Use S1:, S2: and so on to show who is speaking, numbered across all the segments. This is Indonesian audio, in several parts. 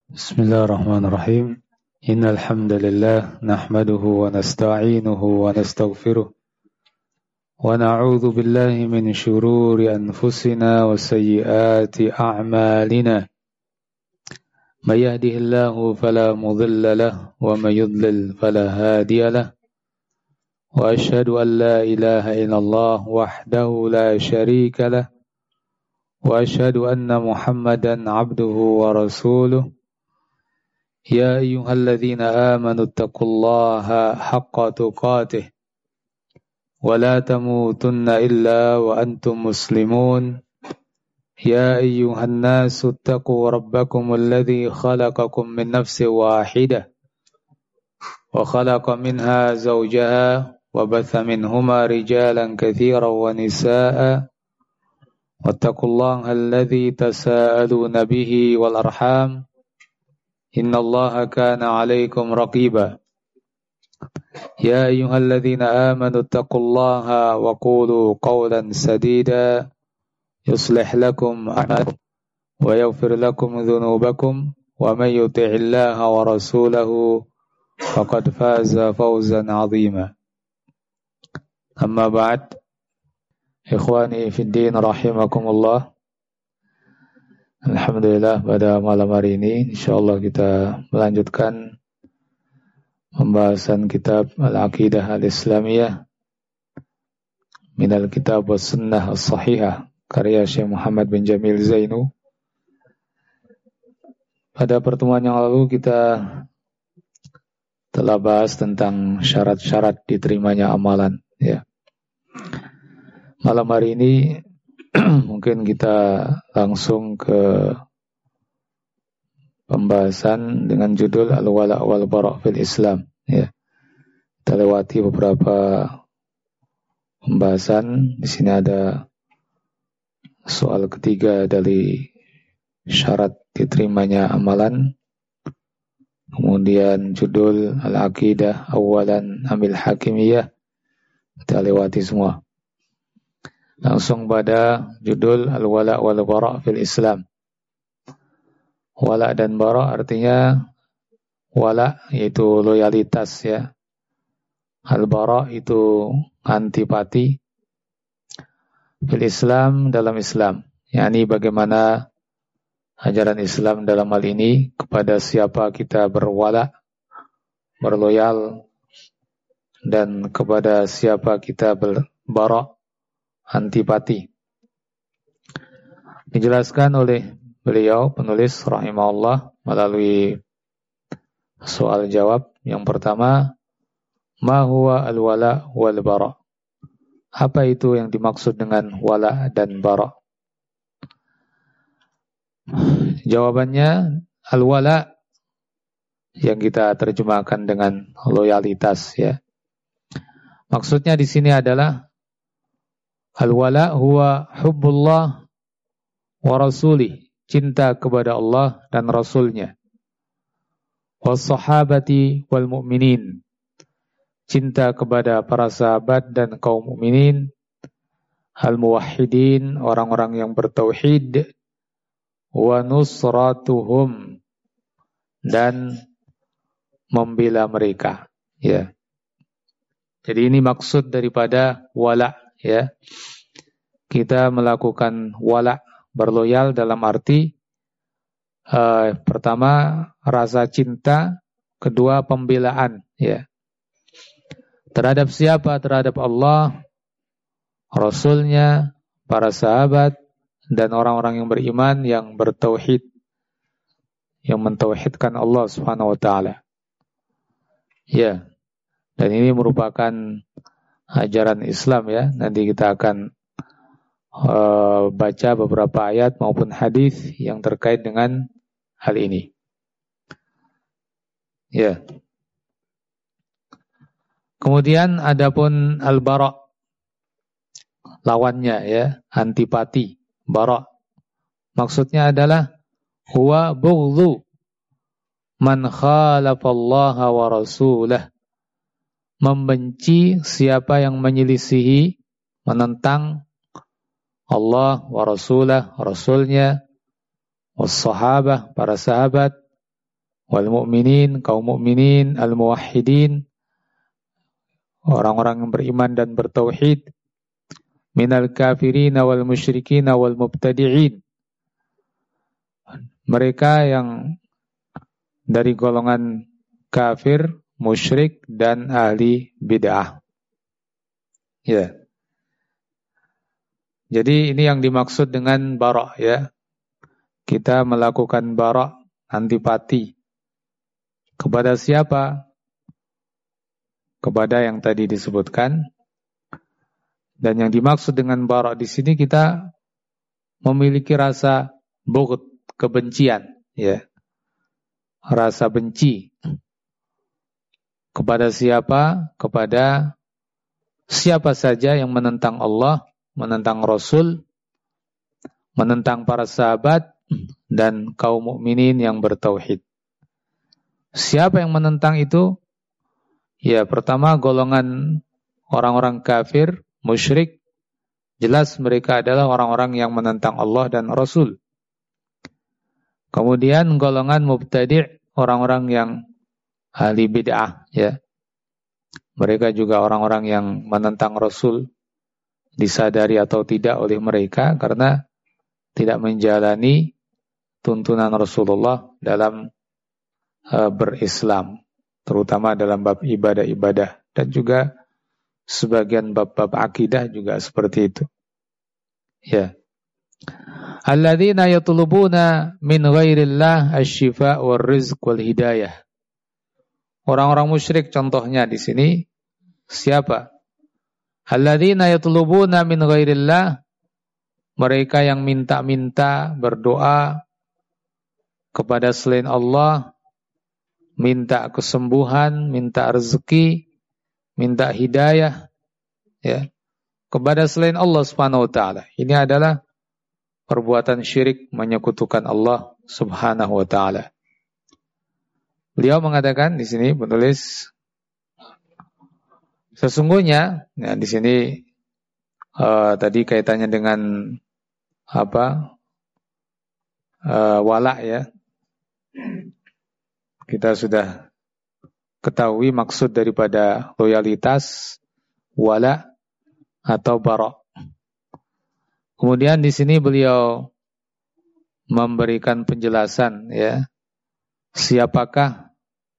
S1: Bismillahirrahmanirrahim. Innal hamdalillah nahmaduhu wa nasta'inuhu wa nastaghfiruh wa na'udzu billahi min shururi anfusina wa sayyiati a'malina. May yahdihillahu fala mudilla lahu wa may yudlil fala hadiya lahu. Wa asyhadu an la ilaha illallah wahdahu la syarika lahu wa asyhadu anna Muhammadan 'abduhu wa rasuluh. يا أيها الذين آمنوا اتقوا الله حق تقاته ولا تموتن إلا وأنتم مسلمون يا أيها الناس اتقوا ربكم الذي خلقكم من نفس واحدة وخلق منها زوجها وبث منهما رجالا كثيرا ونساء واتقوا الله الذي تساءلون به والأرحام إن الله كان عليكم رقيبا يا أيها الذين آمنوا اتقوا الله وقولوا قولا سديدا يصلح لكم أعمالكم ويغفر لكم ذنوبكم ومن يطع الله ورسوله فقد فاز فوزا عظيما أما بعد إخواني في الدين رحمكم الله. Alhamdulillah pada malam hari ini insyaallah kita melanjutkan pembahasan kitab Al-Aqidah Al-Islamiyah minal kitab was sunnah as-sahihah karya Syekh Muhammad bin Jamil Zainu. Pada pertemuan yang lalu kita telah bahas tentang syarat-syarat diterimanya amalan ya. Malam hari ini mungkin kita langsung ke pembahasan dengan judul Al-Wala' wal Bara' fil Islam ya. Kita lewati beberapa pembahasan. Di sini ada soal ketiga dari syarat diterimanya amalan. Kemudian judul Al-Aqidah Awalan Amil Hakimiyah. Kita lewati semua. Langsung pada judul Al-Wala' wal Bara' fil Islam. Wala' dan bara' artinya wala' yaitu loyalitas ya. Al-bara' itu antipati. Fil Islam dalam Islam. yakni bagaimana ajaran Islam dalam hal ini kepada siapa kita berwala', berloyal, dan kepada siapa kita berbara', antipati. Dijelaskan oleh beliau penulis rahimahullah melalui soal jawab. Yang pertama, ma huwa al-wala wal bara'? Apa itu yang dimaksud dengan wala dan bara'? Jawabannya, al-wala yang kita terjemahkan dengan loyalitas ya. Maksudnya di sini adalah al-wala huwa hubbullah wa rasulih, cinta kepada Allah dan Rasulnya. Was sahabati wal mu'minin, cinta kepada para sahabat dan kaum mukminin. Al-muwahhidin, orang-orang yang bertauhid. Wa nusratuhum, dan membela mereka ya. Jadi ini maksud daripada wala ya. Kita melakukan wala, berloyal dalam arti pertama rasa cinta, kedua pembelaan ya. Terhadap siapa? Terhadap Allah, Rasulnya, para sahabat, dan orang-orang yang beriman yang bertauhid, yang mentauhidkan Allah Subhanahu wa taala. Ya. Dan ini merupakan ajaran Islam ya. Nanti kita akan baca beberapa ayat maupun hadis yang terkait dengan hal ini. Ya. Kemudian adapun al-bara', lawannya ya, antipati. Bara' maksudnya adalah huwa bughdhu man khalafallaha wa rasulah, membenci siapa yang menyelisihi, menentang Allah wa rasulah, Rasulnya, was sahabah, para sahabat, wal mu'minin, kaum mukminin, al muwahhidin, orang-orang yang beriman dan bertauhid, minal kafirin wal musyrikin wal mubtadi'in, mereka yang dari golongan kafir, musyrik dan ahli bid'ah. Ya. Jadi ini yang dimaksud dengan bara' ya. Kita melakukan bara', antipati. Kepada siapa? Kepada yang tadi disebutkan. Dan yang dimaksud dengan bara' di sini kita memiliki rasa bughd, kebencian, ya. Rasa benci. Kepada siapa? Kepada siapa saja yang menentang Allah, menentang Rasul, menentang para sahabat dan kaum mukminin yang bertauhid. Siapa yang menentang itu? Ya, pertama golongan orang-orang kafir, musyrik. Jelas mereka adalah orang-orang yang menentang Allah dan Rasul. Kemudian golongan mubtadi', orang-orang yang ahli bid'ah, ya. Mereka juga orang-orang yang menentang Rasul, disadari atau tidak oleh mereka karena tidak menjalani tuntunan Rasulullah dalam berislam, terutama dalam bab ibadah-ibadah dan juga sebagian bab-bab akidah juga seperti itu. Ya. Alladzina yatlubuna min ghairillah asy-syifa' war rizq wal hidayah. Orang-orang musyrik contohnya di sini siapa? Alladzina yatlubuna min ghairillah, mereka yang minta-minta, berdoa kepada selain Allah, minta kesembuhan, minta rezeki, minta hidayah, ya, kepada selain Allah Subhanahu wa taala. Ini adalah perbuatan syirik, menyekutukan Allah Subhanahu wa taala. Beliau mengatakan di sini penulis, sesungguhnya, ya, di sini tadi kaitannya dengan apa? Wala, ya. Kita sudah ketahui maksud daripada loyalitas, wala atau bara'. Kemudian di sini beliau memberikan penjelasan, ya, siapakah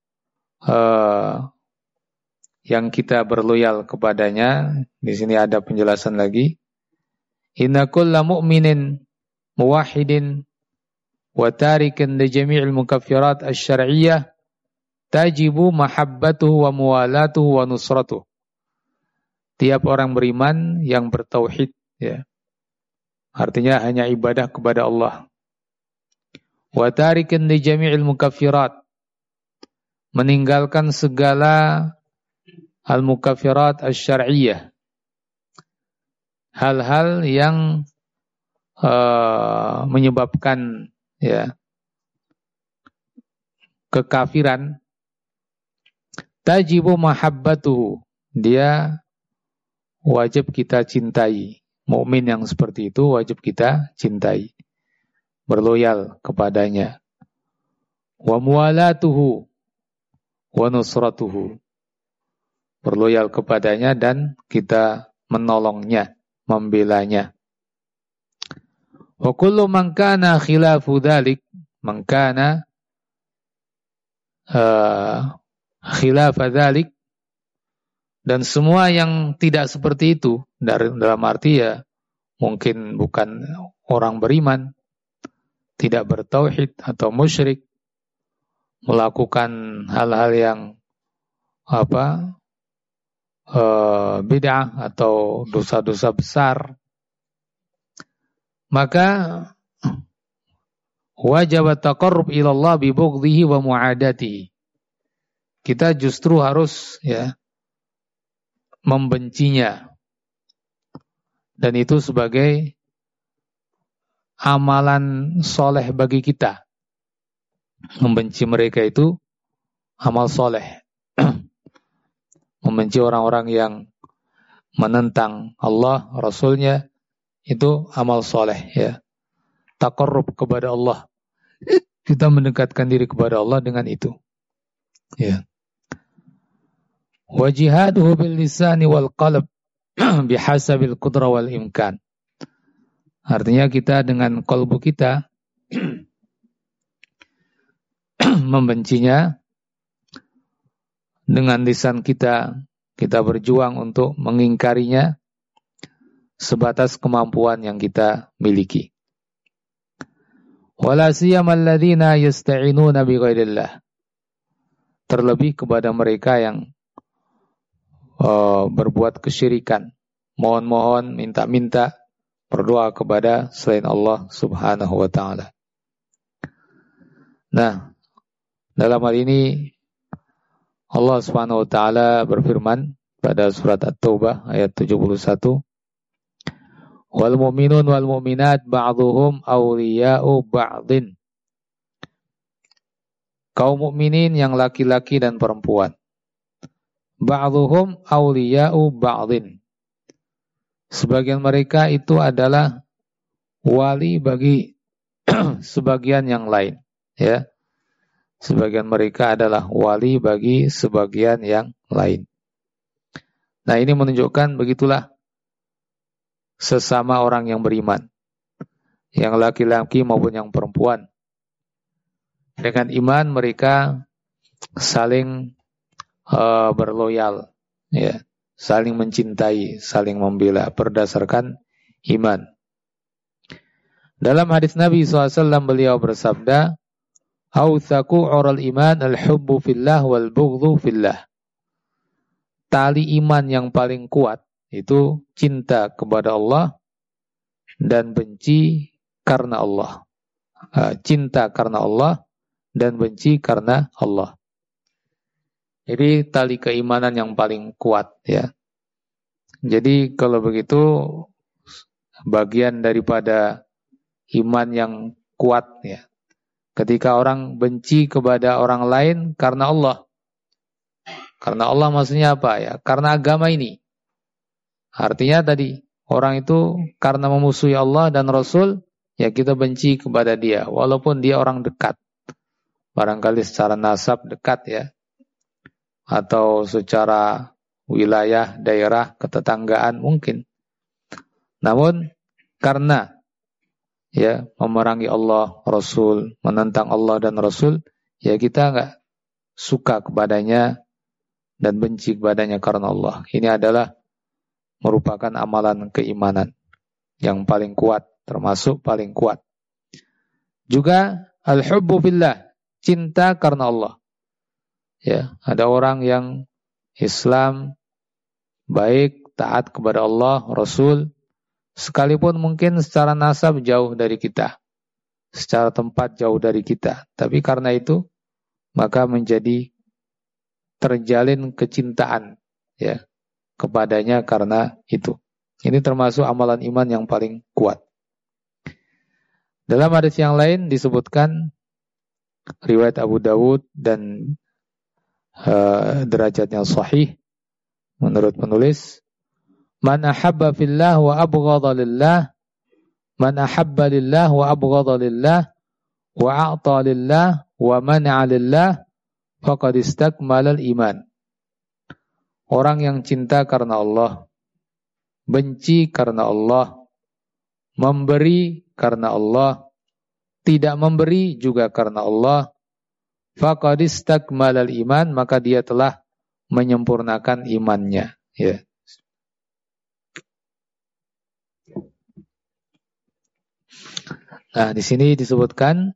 S1: yang kita berloyal kepadanya. Di sini ada penjelasan lagi. Inna kulla mu'minin muwahhidin wa tarikin li jami'il mukaffirat asy-syar'iyyah tajibu mahabbatuhu wa muwalatuhu wa nusratuhu. Tiap orang beriman yang bertauhid, ya. Artinya hanya ibadah kepada Allah. Wa tarikin li jami'il mukaffirat, meninggalkan segala al-mukaffirat asy-syar'iyyah, hal-hal yang menyebabkan, ya, kekafiran. Tajibu mahabbatuhu, dia wajib kita cintai. Mukmin yang seperti itu wajib kita cintai, berloyal kepadanya. Wa muwalatuhu wa nusratuhu, berloyal kepadanya dan kita menolongnya, membelanya. Wa kullu man kana khilafu dzalik, man kana khilafa dzalik, dan semua yang tidak seperti itu, dalam arti ya mungkin bukan orang beriman, tidak bertauhid atau musyrik, melakukan hal-hal yang bid'ah atau dosa-dosa besar, maka wajib taqarrub ila Allah bi bughdhihi wa mu'adatihi. Kita justru harus, ya, membencinya, dan itu sebagai amalan soleh bagi kita. Membenci mereka itu amal soleh. Membenci orang-orang yang menentang Allah, Rasulnya, itu amal soleh, ya. Taqarrub kepada Allah Kita mendekatkan diri kepada Allah dengan itu. Ya. Wa jihaduhu bil lisani wal qalb bihasabil qudrah wal imkan. Artinya kita dengan kalbu kita membencinya, dengan lisan kita berjuang untuk mengingkarinya sebatas kemampuan yang kita miliki. Wala siyamal ladzina yasta'inuna bighairillah. Terlebih kepada mereka yang berbuat kesyirikan, mohon-mohon, minta-minta, berdoa kepada selain Allah Subhanahu wa taala. Nah, dalam hal ini Allah Subhanahu wa taala berfirman pada surat At-Taubah ayat 71, wal mu'minun wal mu'minat ba'dhuhum awliya'u ba'dhin. Kaum mukminin yang laki-laki dan perempuan, ba'dhuhum awliya'u ba'dhin. Sebagian mereka itu adalah wali bagi sebagian yang lain, ya. Sebagian mereka adalah wali bagi sebagian yang lain. Nah, ini menunjukkan begitulah sesama orang yang beriman, yang laki-laki maupun yang perempuan. Dengan iman mereka saling berloyal, ya, saling mencintai, saling membela berdasarkan iman. Dalam hadis Nabi SAW beliau bersabda, "Autsaku ural iman al-hubbu fillah wal bughdhu fillah." Tali iman yang paling kuat itu cinta kepada Allah dan benci karena Allah. Cinta karena Allah dan benci karena Allah. Jadi tali keimanan yang paling kuat, ya. Jadi kalau begitu bagian daripada iman yang kuat, ya. Ketika orang benci kepada orang lain karena Allah. Karena Allah maksudnya apa, ya? Karena agama ini. Artinya tadi orang itu karena memusuhi Allah dan Rasul, ya kita benci kepada dia walaupun dia orang dekat. Barangkali secara nasab dekat, ya. Atau secara wilayah, daerah, ketetanggaan mungkin. Namun karena, ya, memerangi Allah, Rasul, menentang Allah dan Rasul, ya kita enggak suka kepadanya dan benci kepadanya karena Allah. Ini adalah merupakan amalan keimanan yang paling kuat, termasuk paling kuat. Juga al-hubbu fillah, cinta karena Allah. Ya, ada orang yang Islam baik, taat kepada Allah, Rasul, sekalipun mungkin secara nasab jauh dari kita, secara tempat jauh dari kita, tapi karena itu maka menjadi terjalin kecintaan, ya, kepadanya karena itu. Ini termasuk amalan iman yang paling kuat. Dalam hadis yang lain disebutkan riwayat Abu Dawud dan derajatnya sahih menurut penulis, man ahabba fillah wa abghadha lillah, man ahabba lillah wa abghadha lillah wa a'ta lillah wa mana'a lillah faqad istakmala al-iman. Orang yang cinta karena Allah, benci karena Allah, memberi karena Allah, tidak memberi juga karena Allah, faqad istakmalal iman, maka dia telah menyempurnakan imannya, ya. Nah, di sini disebutkan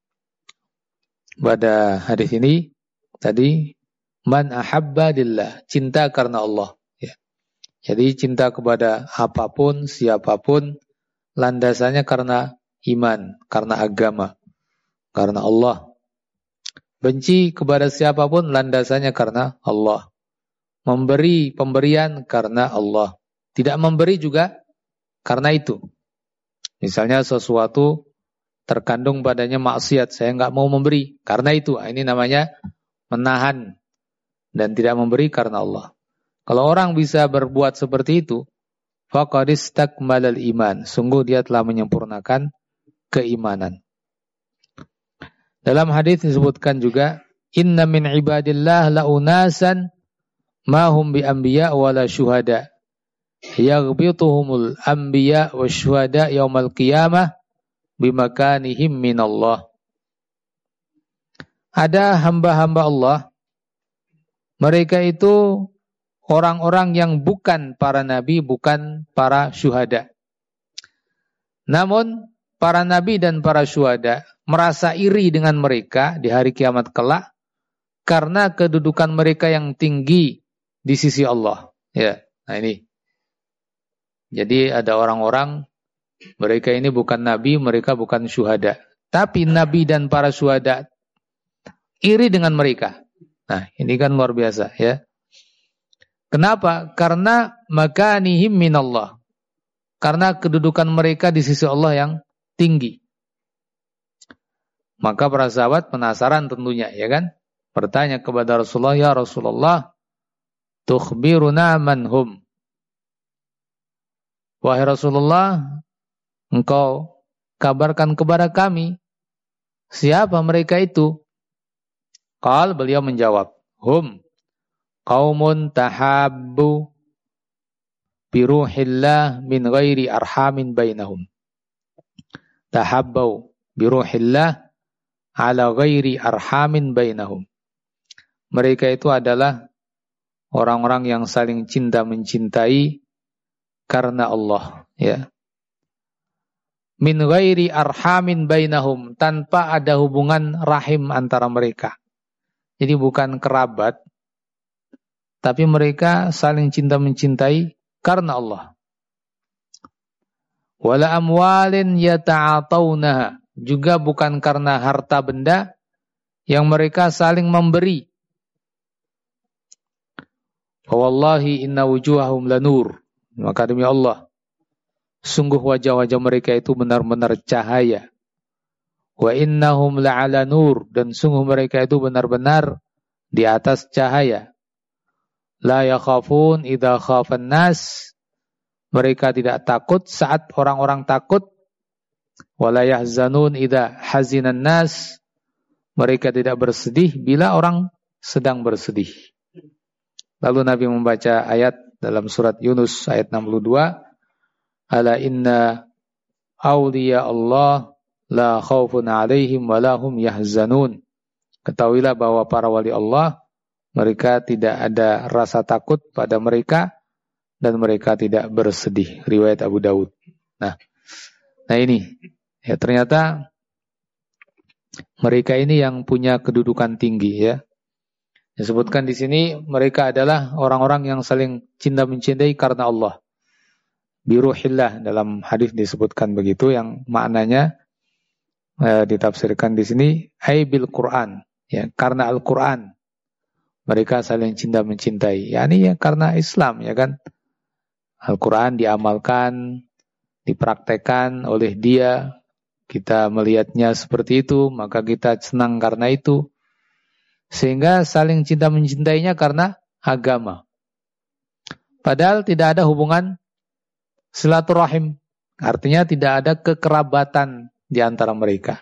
S1: pada hadis ini tadi, man ahabba lillah, cinta karena Allah, ya. Jadi cinta kepada apapun, siapapun, landasannya karena iman, karena agama, karena Allah. Benci kepada siapapun landasannya karena Allah. Memberi pemberian karena Allah. Tidak memberi juga karena itu. Misalnya sesuatu terkandung padanya maksiat, saya enggak mau memberi karena itu. Ini namanya menahan dan tidak memberi karena Allah. Kalau orang bisa berbuat seperti itu, faqad istakmalal iman, sungguh dia telah menyempurnakan keimanan. Dalam hadis disebutkan juga, inna min ibadillah la unasan ma hum bi anbiya wala syuhada. Yaghbituhumul anbiya wasyuhada yaumal qiyamah bimakanihim minallah. Ada hamba-hamba Allah, mereka itu orang-orang yang bukan para nabi, bukan para syuhada. Namun para nabi dan para syuhada merasa iri dengan mereka di hari kiamat kelak karena kedudukan mereka yang tinggi di sisi Allah. Ya, nah ini. Jadi ada orang-orang, mereka ini bukan nabi, mereka bukan syuhada. Tapi nabi dan para syuhada iri dengan mereka. Nah, ini kan luar biasa ya. Kenapa? Karena makanihim minallah. Karena kedudukan mereka di sisi Allah yang tinggi. Maka para sahabat penasaran tentunya, ya kan? Bertanya kepada Rasulullah, ya Rasulullah, tukhbiruna manhum. Wahai Rasulullah, engkau kabarkan kepada kami, siapa mereka itu? Beliau menjawab, hum qaumun tahabbu biruhillah min ghairi arhamin bainahum. Tahabbau biruhillah ala ghairi arhamin bainahum. Mereka itu adalah orang-orang yang saling cinta mencintai karena Allah, ya. Min ghairi arhamin bainahum, tanpa ada hubungan rahim antara mereka. Jadi bukan kerabat, tapi mereka saling cinta mencintai karena Allah. Wala amwalin yata'atawnaha, juga bukan karena harta benda yang mereka saling memberi. Wallahi inna wujuhahum lanur. Maka demi Allah, sungguh wajah-wajah mereka itu benar-benar cahaya. Wa innahum la'ala nur, dan sungguh mereka itu benar-benar di atas cahaya. La yakhafun idza khafan nas, mereka tidak takut saat orang-orang takut. Wa la yahzanun idza hazinan nas, mereka tidak bersedih bila orang sedang bersedih. Lalu Nabi membaca ayat dalam surat Yunus ayat 62, ala inna awliya Allah la khaufun alaihim wa lahum yahzanun. Ketahuilah bahwa para wali Allah, mereka tidak ada rasa takut pada mereka dan mereka tidak bersedih. Riwayat Abu Daud. Nah ini ya, ternyata mereka ini yang punya kedudukan tinggi, ya. Disebutkan di sini mereka adalah orang-orang yang saling cinta mencintai karena Allah. Biruhillah, dalam hadis disebutkan begitu, yang maknanya ditafsirkan di sini ai bil Quran, ya, karena Al-Quran mereka saling cinta mencintai. Yani ya karena Islam, ya kan. Al-Quran diamalkan, dipraktekkan oleh dia, kita melihatnya seperti itu, maka kita senang karena itu. Sehingga saling cinta mencintainya karena agama. Padahal tidak ada hubungan silaturahim. Artinya tidak ada kekerabatan di antara mereka.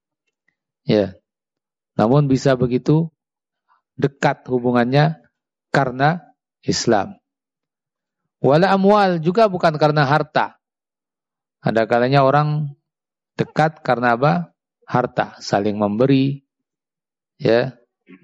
S1: Ya. Namun bisa begitu dekat hubungannya karena Islam. Wala amwal, juga bukan karena harta. Ada kalanya orang dekat karena apa? Harta, saling memberi, ya,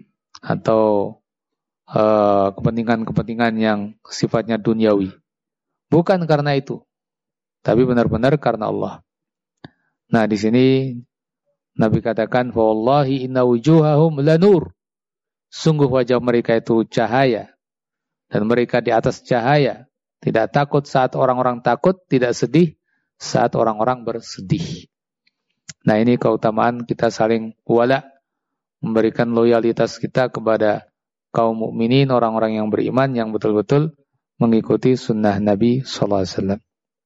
S1: atau kepentingan-kepentingan yang sifatnya duniawi. Bukan karena itu, tapi benar-benar karena Allah. Nah, di sini Nabi katakan, "Wallahi inna wujuhahum lanur." Sungguh wajah mereka itu cahaya, dan mereka di atas cahaya. Tidak takut saat orang-orang takut, tidak sedih saat orang-orang bersedih. Nah, ini keutamaan kita saling wala, memberikan loyalitas kita kepada kaum mukminin, orang-orang yang beriman, yang betul-betul mengikuti sunnah Nabi sallallahu alaihi wasallam.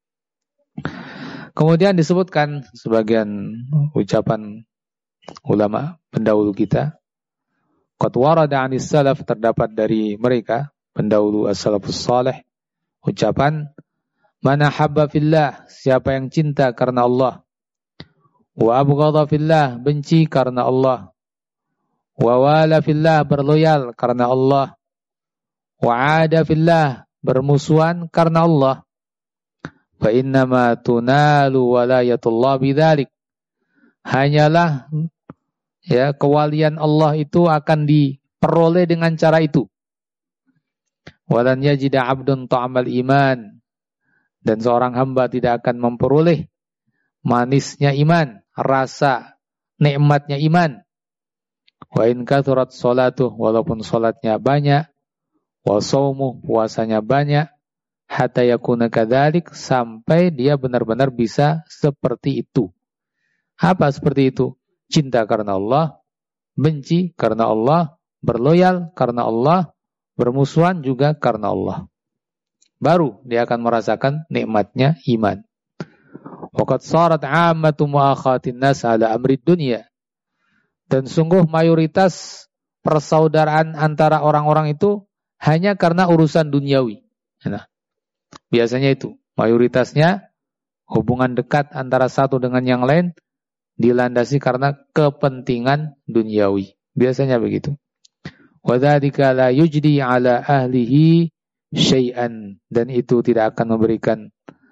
S1: Kemudian disebutkan sebagian ucapan ulama pendahulu kita, qad warada 'anis salaf, terdapat dari mereka pendahulu as-salafus salih ucapan, man habba fillah, siapa yang cinta karena Allah, Wa abghadha fillah, benci karena Allah. Wa wala fillah, berloyal karena Allah. Wa ada fillah, bermusuhan karena Allah. Fa innama tunalu walayatullah bidzalik. Hanyalah ya kewalian Allah itu akan diperoleh dengan cara itu. Walan yajida 'abdun ta'amal iman, dan seorang hamba tidak akan memperoleh manisnya iman, rasa nikmatnya iman. Wa in kathurat sholatuh, walaupun salatnya banyak, wa shaumuh, puasanya banyak, hatta yakuna kadzalik, sampai dia benar-benar bisa seperti itu. Apa seperti itu? Cinta karena Allah, benci karena Allah, berloyal karena Allah, bermusuhan juga karena Allah. Baru dia akan merasakan nikmatnya iman. Waqad sarat 'ammatu mu'akhatin nas 'ala amri dunya. Dan sungguh mayoritas persaudaraan antara orang-orang itu hanya karena urusan duniawi. Nah, biasanya itu, mayoritasnya hubungan dekat antara satu dengan yang lain dilandasi karena kepentingan duniawi. Biasanya begitu. Wa dzalika la yujdi 'ala ahlihi syai'an, dan itu tidak akan memberikan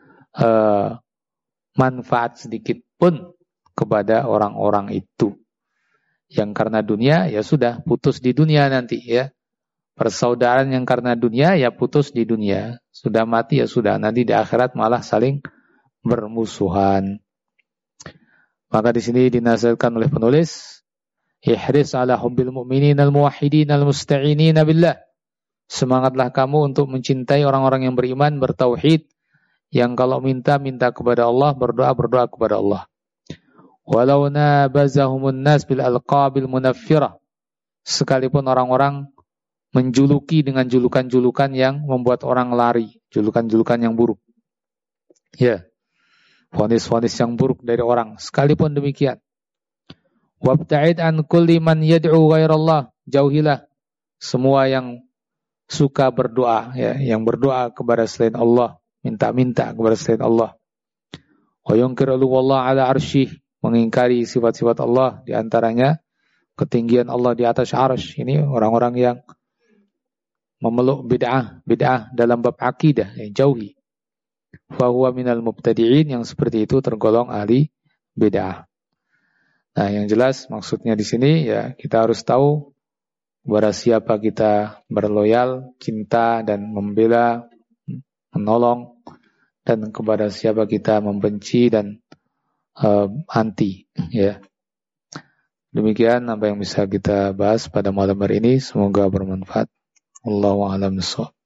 S1: manfaat sedikit pun kepada orang-orang itu. Yang karena dunia ya sudah putus di dunia nanti ya. Persaudaraan yang karena dunia ya putus di dunia. Sudah mati ya sudah, nanti di akhirat malah saling bermusuhan. Maka di sini dinasihatkan oleh penulis, ihris ala hubbil mu'minin al-muwahhidin al-musta'inin billah. Semangatlah kamu untuk mencintai orang-orang yang beriman, bertauhid, yang kalau minta kepada Allah, berdoa kepada Allah. Walau nabazahumun nas bil alqabil munaffirah, sekalipun orang-orang menjuluki dengan julukan-julukan yang membuat orang lari, julukan-julukan yang buruk. Ya. Vonis-vonis yang buruk dari orang, sekalipun demikian. Wabta'id an kulli man yad'u ghairallah, jauhilah semua yang suka berdoa, ya, yang berdoa kepada selain Allah, minta-minta kepada selain Allah. Wa yunkiru Allah ala arsyih, mengingkari sifat-sifat Allah, di antaranya ketinggian Allah di atas arsy. Ini orang-orang yang memeluk bid'ah dalam bab akidah, yang jauhi. Fahuwa minal mubtadi'in, yang seperti itu tergolong ahli bid'ah. Nah, yang jelas maksudnya di sini ya kita harus tahu kepada siapa kita berloyal, cinta dan membela, menolong, dan kepada siapa kita membenci dan anti, ya. Demikian apa yang bisa kita bahas pada malam hari ini, semoga bermanfaat. Wallahu a'lam bishawab.